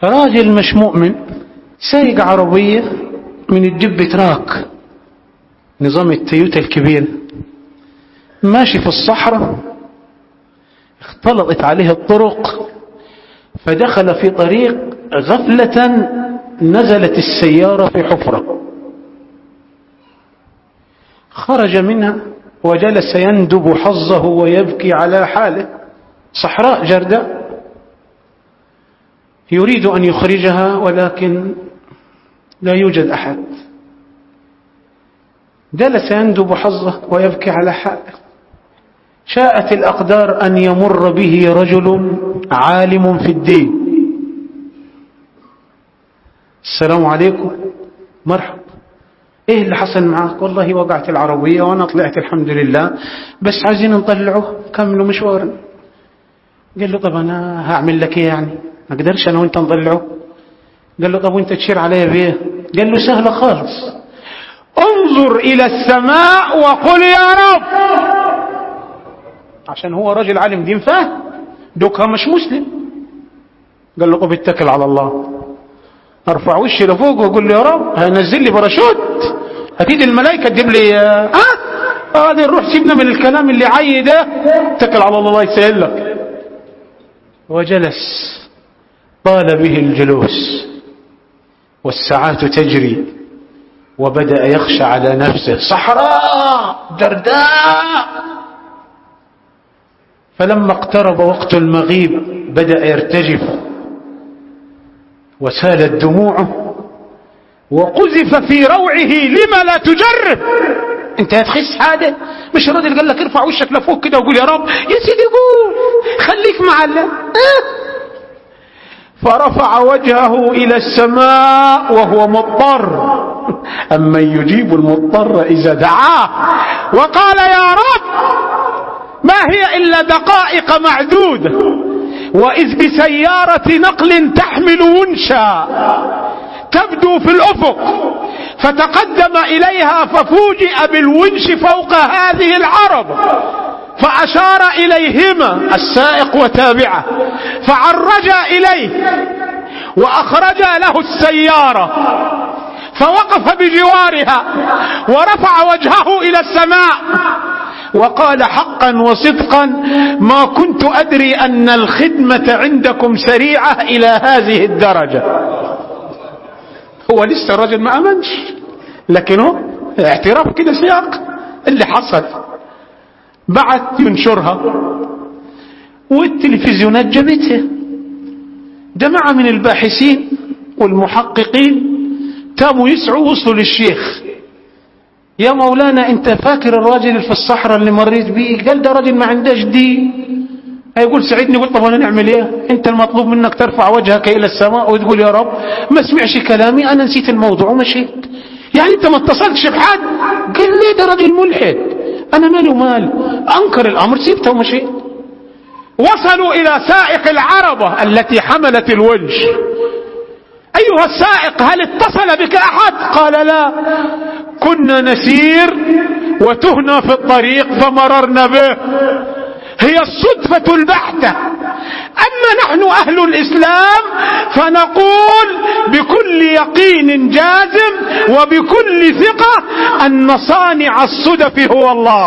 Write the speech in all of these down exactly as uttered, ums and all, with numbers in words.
راجل مش مؤمن سايق عربية من الجيب تراك، نظام التويوتا الكبير، ماشي في الصحراء، اختلطت عليه الطرق فدخل في طريق غفلة، نزلت السيارة في حفرة، خرج منها وجلس يندب حظه ويبكي على حاله. صحراء جرداء يريد أن يخرجها ولكن لا يوجد أحد، جلس يندب حظه ويبكي على حاله. شاءت الأقدار أن يمر به رجل عالم في الدين. السلام عليكم، مرحبا، ايه اللي حصل معك؟ والله وقعت العربية وانا طلعت الحمد لله، بس عايزين نطلعه كملوا مشوارنا. قال له طب انا هعمل لك ايه يعني، ما اقدرش انا وانت نطلعه. قال له طب وانت تشير عليا بايه؟ قال له سهلة خالص، انظر الى السماء وقل يا رب. عشان هو راجل عالم دين فاهم، دوكها مش مسلم. قال له طب اتكل على الله، ارفع وشي لفوق واقول له يا رب هنزل لي باراشوت، اكيد الملائكه تجيب لي ها هذا آه نروح سيبنا من الكلام اللي عي ده، اتكل على الله يسهل لك. وجلس، طال به الجلوس والساعات تجري، وبدأ يخشى على نفسه. صحراء جرداء. فلما اقترب وقت المغيب بدأ يرتجف وسالت دموعه وقذف في روعه. لما لا تجرب؟ انت هتخس هذا؟ مش الراجل قال لك ارفع وشك لفوق كده وقول يا رب؟ يا سيدي قول، خليك مع الله. فرفع وجهه الى السماء وهو مضطر، امن يجيب المضطر اذا دعاه، وقال يا رب ما هي الا دقائق معدودة، واذ بسيارة نقل تحمل ونشا تبدو في الافق، فتقدم اليها ففوجئ بالونش فوق هذه العرب، فاشار اليهما السائق وتابعه، فعرجا اليه واخرجا له السيارة، فوقف بجوارها ورفع وجهه الى السماء وقال حقا وصدقا ما كنت ادري ان الخدمة عندكم سريعة الى هذه الدرجة. هو لسه الرجل ما امنش، لكنه اعتراف كده سياق اللي حصل. بعت ينشرها والتلفزيونات جابتها، جماعة من الباحثين والمحققين تاموا يسعوا وصلوا للشيخ. يا مولانا انت فاكر الراجل اللي في الصحراء اللي مريت بيه؟ قال ده راجل ما عندهش دين، هيقول ساعدني. قلت طب انا نعمل ايه؟ انت المطلوب منك ترفع وجهك الى السماء وتقول يا رب ما سمعش كلامي، انا نسيت الموضوع ومشيت. يعني انت ما اتصلتش بحد؟ قال ليه ده راجل ملحد، انا مالي ومال، انكر الامر سيبته ومشيت. وصلوا الى سائق العربة التي حملت الونش. ايها السائق هل اتصل بك احد؟ قال لا، كنا نسير وتهنا في الطريق فمررنا به، هي الصدفة البحتة. اما نحن اهل الاسلام فنقول بكل يقين جازم وبكل ثقة ان صانع الصدف هو الله،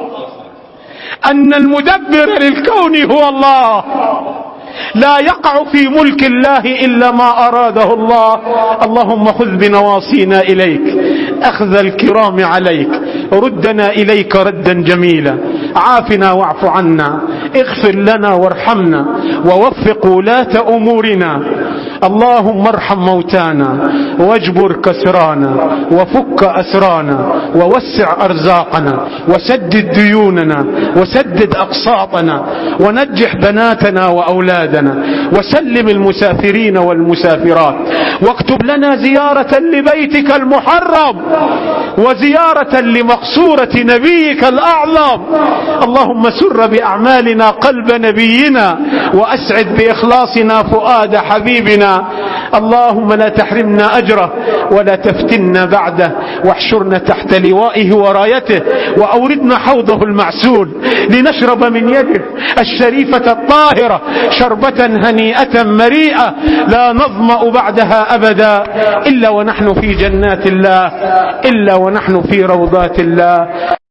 ان المدبر للكون هو الله، لا يقع في ملك الله إلا ما أراده الله. اللهم خذ بنواصينا إليك أخذ الكرام عليك، ردنا إليك ردا جميلا، عافنا واعف عنا، اغفر لنا وارحمنا، ووفق ولاة أمورنا. اللهم ارحم موتانا واجبر كسرانا وفك أسرانا ووسع أرزاقنا وسدد ديوننا وسدد أقساطنا ونجح بناتنا وأولادنا وسلم المسافرين والمسافرات، واكتب لنا زيارة لبيتك المحرم وزيارة لمقصورة نبيك الأعظم. اللهم سر بأعمالنا قلب نبينا وأسعد بإخلاصنا فؤاد حبيبنا. اللهم لا تحرمنا أجره ولا تفتنا بعده، واحشرنا تحت لوائه ورايته، وأوردنا حوضه المعسول لنشرب من يده الشريفة الطاهرة شربة هنيئة مريئة لا نظمأ بعدها أبدا إلا ونحن في جنات الله، إلا ونحن في روضات الله.